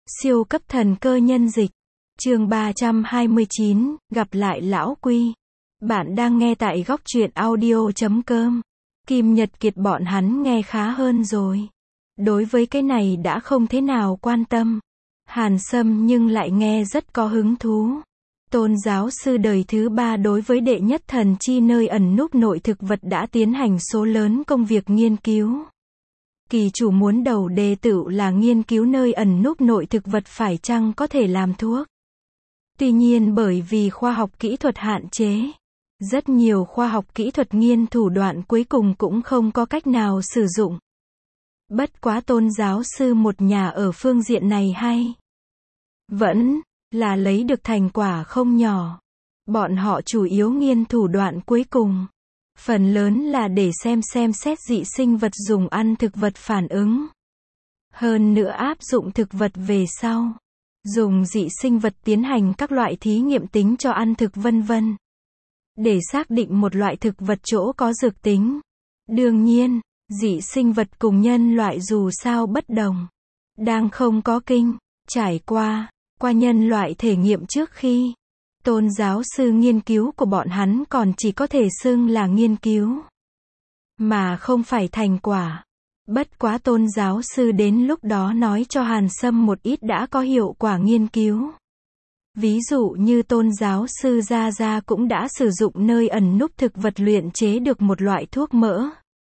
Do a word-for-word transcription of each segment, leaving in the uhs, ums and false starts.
Siêu cấp thần cơ nhân dịch. Chương ba trăm hai mươi chín, gặp lại lão Quy. Bạn đang nghe tại góc truyện audio chấm com. Kim Nhật Kiệt bọn hắn nghe khá hơn rồi. Đối với cái này đã không thế nào quan tâm. Hàn Sâm nhưng lại nghe rất có hứng thú. Tôn giáo sư đời thứ ba đối với đệ nhất thần chi nơi ẩn núp nội thực vật đã tiến hành số lớn công việc nghiên cứu. Kỳ chủ muốn đầu đề tự là nghiên cứu nơi ẩn núp nội thực vật phải chăng có thể làm thuốc. Tuy nhiên bởi vì khoa học kỹ thuật hạn chế, rất nhiều khoa học kỹ thuật nghiên thủ đoạn cuối cùng cũng không có cách nào sử dụng. Bất quá tôn giáo sư một nhà ở phương diện này hay vẫn là lấy được thành quả không nhỏ. Bọn họ chủ yếu nghiên thủ đoạn cuối cùng, phần lớn là để xem xem xét dị sinh vật dùng ăn thực vật phản ứng. Hơn nữa áp dụng thực vật về sau, dùng dị sinh vật tiến hành các loại thí nghiệm tính cho ăn thực vân vân. Để xác định một loại thực vật chỗ có dược tính. Đương nhiên, dị sinh vật cùng nhân loại dù sao bất đồng. Đang không có kinh, trải qua, qua nhân loại thể nghiệm trước khi. Tôn giáo sư nghiên cứu của bọn hắn còn chỉ có thể xưng là nghiên cứu, mà không phải thành quả. Bất quá tôn giáo sư đến lúc đó nói cho Hàn Sâm một ít đã có hiệu quả nghiên cứu. Ví dụ như tôn giáo sư Gia Gia cũng đã sử dụng nơi ẩn núp thực vật luyện chế được một loại thuốc mỡ.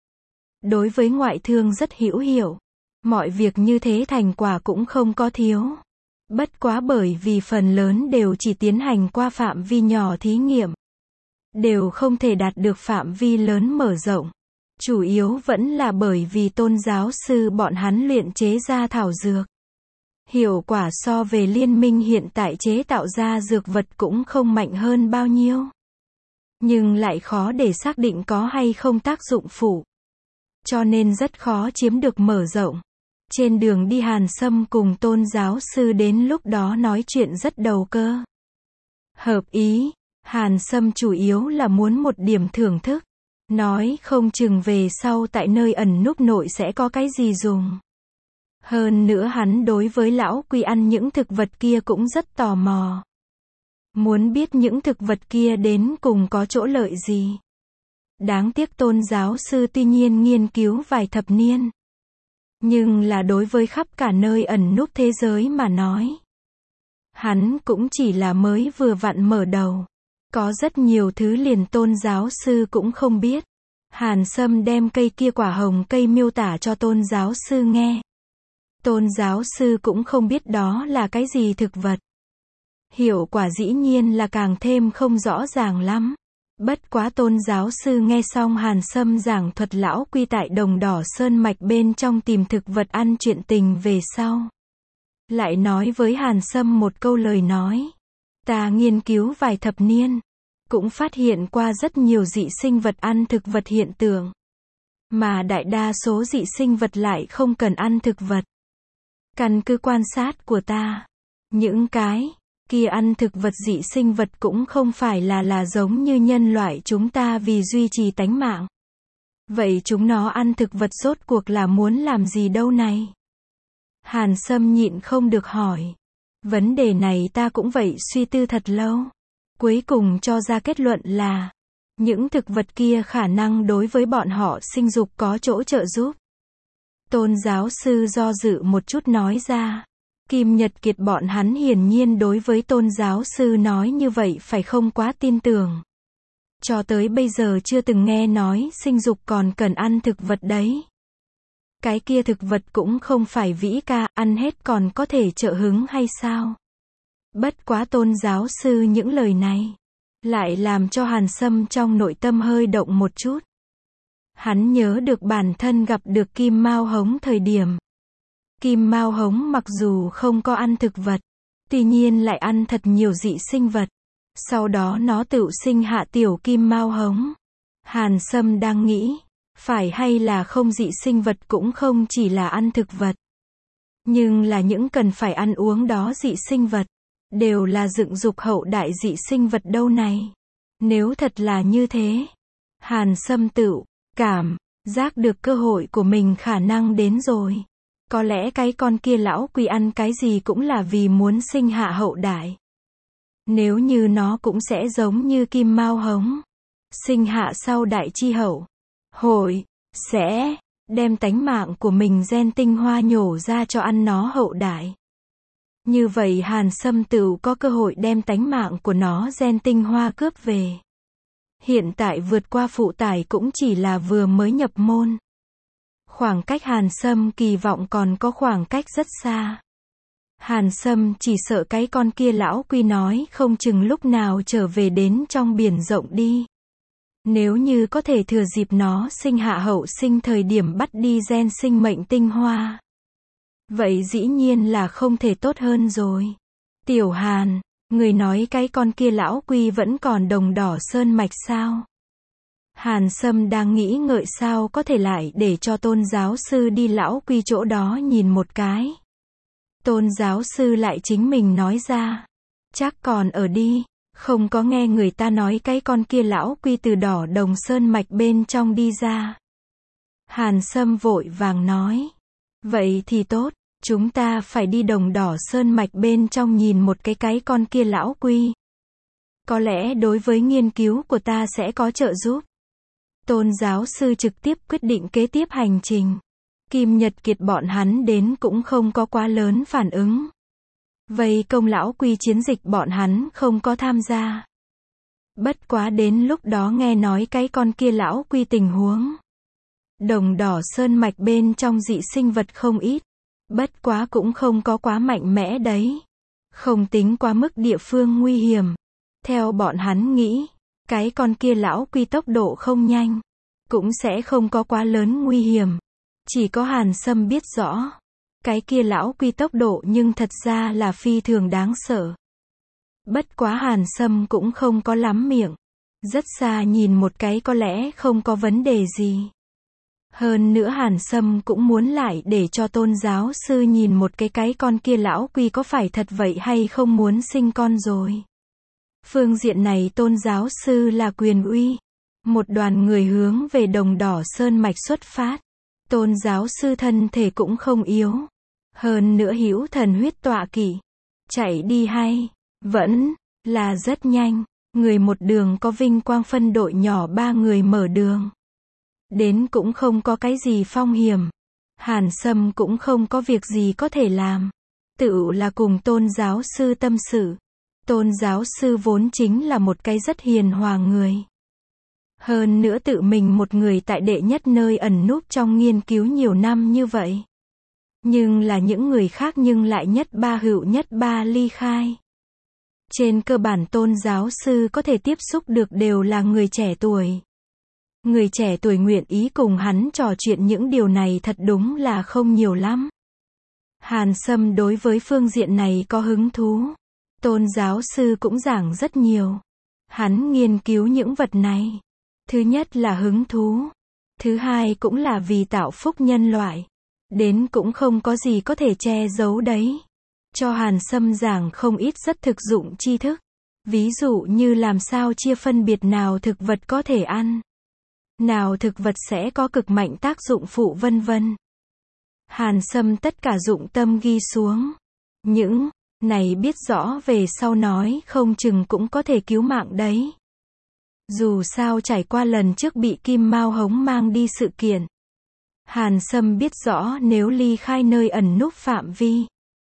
Đối với ngoại thương rất hữu hiệu. Mọi việc như thế thành quả cũng không có thiếu. Bất quá bởi vì phần lớn đều chỉ tiến hành qua phạm vi nhỏ thí nghiệm, đều không thể đạt được phạm vi lớn mở rộng. Chủ yếu vẫn là bởi vì tôn giáo sư bọn hắn luyện chế ra thảo dược. Hiệu quả so về liên minh hiện tại chế tạo ra dược vật cũng không mạnh hơn bao nhiêu. Nhưng lại khó để xác định có hay không tác dụng phụ. Cho nên rất khó chiếm được mở rộng. Trên đường đi Hàn Sâm cùng tôn giáo sư đến lúc đó nói chuyện rất đầu cơ. Hợp ý, Hàn Sâm chủ yếu là muốn một điểm thưởng thức. Nói không chừng về sau tại nơi ẩn núp nội sẽ có cái gì dùng. Hơn nữa hắn đối với lão Quy ăn những thực vật kia cũng rất tò mò. Muốn biết những thực vật kia đến cùng có chỗ lợi gì. Đáng tiếc tôn giáo sư tuy nhiên nghiên cứu vài thập niên. Nhưng là đối với khắp cả nơi ẩn núp thế giới mà nói. Hắn cũng chỉ là mới vừa vặn mở đầu. Có rất nhiều thứ liền tôn giáo sư cũng không biết. Hàn Sâm đem cây kia quả hồng cây miêu tả cho tôn giáo sư nghe. Tôn giáo sư cũng không biết đó là cái gì thực vật. Hiệu quả dĩ nhiên là càng thêm không rõ ràng lắm. Bất quá tôn giáo sư nghe xong Hàn Sâm giảng thuật lão Quy tại Đồng Đỏ Sơn Mạch bên trong tìm thực vật ăn chuyện tình về sau. Lại nói với Hàn Sâm một câu lời nói. Ta nghiên cứu vài thập niên, cũng phát hiện qua rất nhiều dị sinh vật ăn thực vật hiện tượng. Mà đại đa số dị sinh vật lại không cần ăn thực vật. Căn cứ quan sát của ta, những cái kia ăn thực vật dị sinh vật cũng không phải là là giống như nhân loại chúng ta vì duy trì tánh mạng. Vậy chúng nó ăn thực vật rốt cuộc là muốn làm gì đâu này? Hàn Sâm nhịn không được hỏi. Vấn đề này ta cũng vậy suy tư thật lâu. Cuối cùng cho ra kết luận là, những thực vật kia khả năng đối với bọn họ sinh dục có chỗ trợ giúp. Tôn giáo sư do dự một chút nói ra. Kim Nhật Kiệt bọn hắn hiển nhiên đối với tôn giáo sư nói như vậy phải không quá tin tưởng. Cho tới bây giờ chưa từng nghe nói sinh dục còn cần ăn thực vật đấy. Cái kia thực vật cũng không phải vĩ ca, ăn hết còn có thể trợ hứng hay sao? Bất quá tôn giáo sư những lời này, lại làm cho Hàn Sâm trong nội tâm hơi động một chút. Hắn nhớ được bản thân gặp được Kim Mao Hống thời điểm. Kim Mao Hống mặc dù không có ăn thực vật, tuy nhiên lại ăn thật nhiều dị sinh vật. Sau đó nó tự sinh hạ tiểu Kim Mao Hống. Hàn Sâm đang nghĩ, phải hay là không dị sinh vật cũng không chỉ là ăn thực vật. Nhưng là những cần phải ăn uống đó dị sinh vật, đều là dựng dục hậu đại dị sinh vật đâu này. Nếu thật là như thế, Hàn Sâm tự cảm giác được cơ hội của mình khả năng đến rồi. Có lẽ cái con kia lão quy ăn cái gì cũng là vì muốn sinh hạ hậu đại. Nếu như nó cũng sẽ giống như Kim Mao Hống, sinh hạ sau đại chi hậu, hội, sẽ đem tánh mạng của mình gen tinh hoa nhổ ra cho ăn nó hậu đại. Như vậy Hàn Sâm tựu có cơ hội đem tánh mạng của nó gen tinh hoa cướp về. Hiện tại vượt qua phụ tải cũng chỉ là vừa mới nhập môn. Khoảng cách Hàn Sâm kỳ vọng còn có khoảng cách rất xa. Hàn Sâm chỉ sợ cái con kia lão quy nói không chừng lúc nào trở về đến trong biển rộng đi. Nếu như có thể thừa dịp nó sinh hạ hậu sinh thời điểm bắt đi gen sinh mệnh tinh hoa. Vậy dĩ nhiên là không thể tốt hơn rồi. Tiểu Hàn, người nói cái con kia lão quy vẫn còn đồng đỏ sơn mạch sao? Hàn Sâm đang nghĩ ngợi sao có thể lại để cho tôn giáo sư đi lão quy chỗ đó nhìn một cái. Tôn giáo sư lại chính mình nói ra. Chắc còn ở đi, không có nghe người ta nói cái con kia lão quy từ đỏ đồng sơn mạch bên trong đi ra. Hàn Sâm vội vàng nói. Vậy thì tốt, chúng ta phải đi đồng đỏ sơn mạch bên trong nhìn một cái cái con kia lão quy. Có lẽ đối với nghiên cứu của ta sẽ có trợ giúp. Tôn giáo sư trực tiếp quyết định kế tiếp hành trình. Kim Nhật Kiệt bọn hắn đến cũng không có quá lớn phản ứng. Vây công lão quy chiến dịch bọn hắn không có tham gia. Bất quá đến lúc đó nghe nói cái con kia lão quy tình huống. Đồng đỏ sơn mạch bên trong dị sinh vật không ít. Bất quá cũng không có quá mạnh mẽ đấy. Không tính quá mức địa phương nguy hiểm. Theo bọn hắn nghĩ, cái con kia lão quy tốc độ không nhanh. Cũng sẽ không có quá lớn nguy hiểm. Chỉ có Hàn Sâm biết rõ. Cái kia lão quy tốc độ nhưng thật ra là phi thường đáng sợ. Bất quá Hàn Sâm cũng không có lắm miệng. Rất xa nhìn một cái có lẽ không có vấn đề gì. Hơn nữa Hàn Sâm cũng muốn lại để cho tôn giáo sư nhìn một cái cái con kia lão quy có phải thật vậy hay không muốn sinh con rồi. Phương diện này tôn giáo sư là quyền uy. Một đoàn người hướng về đồng đỏ sơn mạch xuất phát. Tôn giáo sư thân thể cũng không yếu. Hơn nữa hữu thần huyết tọa kỵ. Chạy đi hay, vẫn, là rất nhanh. Người một đường có vinh quang phân đội nhỏ ba người mở đường. Đến cũng không có cái gì phong hiểm. Hàn Sâm cũng không có việc gì có thể làm. Tự là cùng tôn giáo sư tâm sự. Tôn giáo sư vốn chính là một cái rất hiền hòa người. Hơn nữa tự mình một người tại đệ nhất nơi ẩn núp trong nghiên cứu nhiều năm như vậy. Nhưng là những người khác nhưng lại nhất ba hữu nhất ba ly khai. Trên cơ bản tôn giáo sư có thể tiếp xúc được đều là người trẻ tuổi. Người trẻ tuổi nguyện ý cùng hắn trò chuyện những điều này thật đúng là không nhiều lắm. Hàn Sâm đối với phương diện này có hứng thú. Tôn giáo sư cũng giảng rất nhiều. Hắn nghiên cứu những vật này. Thứ nhất là hứng thú. Thứ hai cũng là vì tạo phúc nhân loại. Đến cũng không có gì có thể che giấu đấy. Cho Hàn Sâm giảng không ít rất thực dụng tri thức. Ví dụ như làm sao chia phân biệt nào thực vật có thể ăn. Nào thực vật sẽ có cực mạnh tác dụng phụ vân vân. Hàn Sâm tất cả dụng tâm ghi xuống. Những này biết rõ về sau nói không chừng cũng có thể cứu mạng đấy. Dù sao trải qua lần trước bị Kim Mao Hống mang đi sự kiện. Hàn Sâm biết rõ nếu ly khai nơi ẩn núp phạm vi.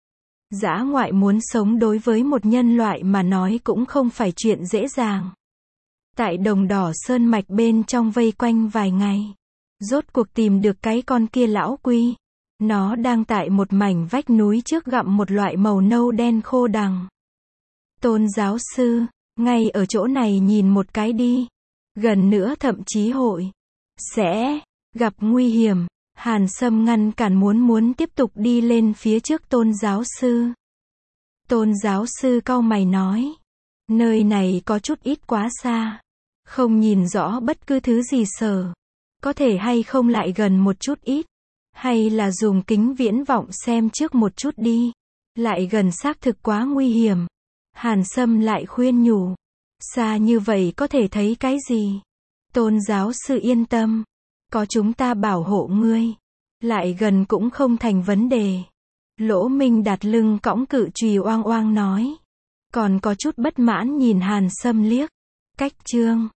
Dã ngoại muốn sống đối với một nhân loại mà nói cũng không phải chuyện dễ dàng. Tại đồng đỏ sơn mạch bên trong vây quanh vài ngày. Rốt cuộc tìm được cái con kia lão quy. Nó đang tại một mảnh vách núi trước gặm một loại màu nâu đen khô đằng. Tôn giáo sư, ngay ở chỗ này nhìn một cái đi. Gần nữa thậm chí hội sẽ gặp nguy hiểm. Hàn Sâm ngăn cản muốn muốn tiếp tục đi lên phía trước tôn giáo sư. Tôn giáo sư cau mày nói. Nơi này có chút ít quá xa. Không nhìn rõ bất cứ thứ gì sở. Có thể hay không lại gần một chút ít. Hay là dùng kính viễn vọng xem trước một chút đi. Lại gần xác thực quá nguy hiểm. Hàn Sâm lại khuyên nhủ. Xa như vậy có thể thấy cái gì? Tôn giáo sư yên tâm. Có chúng ta bảo hộ ngươi. Lại gần cũng không thành vấn đề. Lỗ Minh đặt lưng cõng cự chùy oang oang nói. Còn có chút bất mãn nhìn Hàn Sâm liếc. Cách chương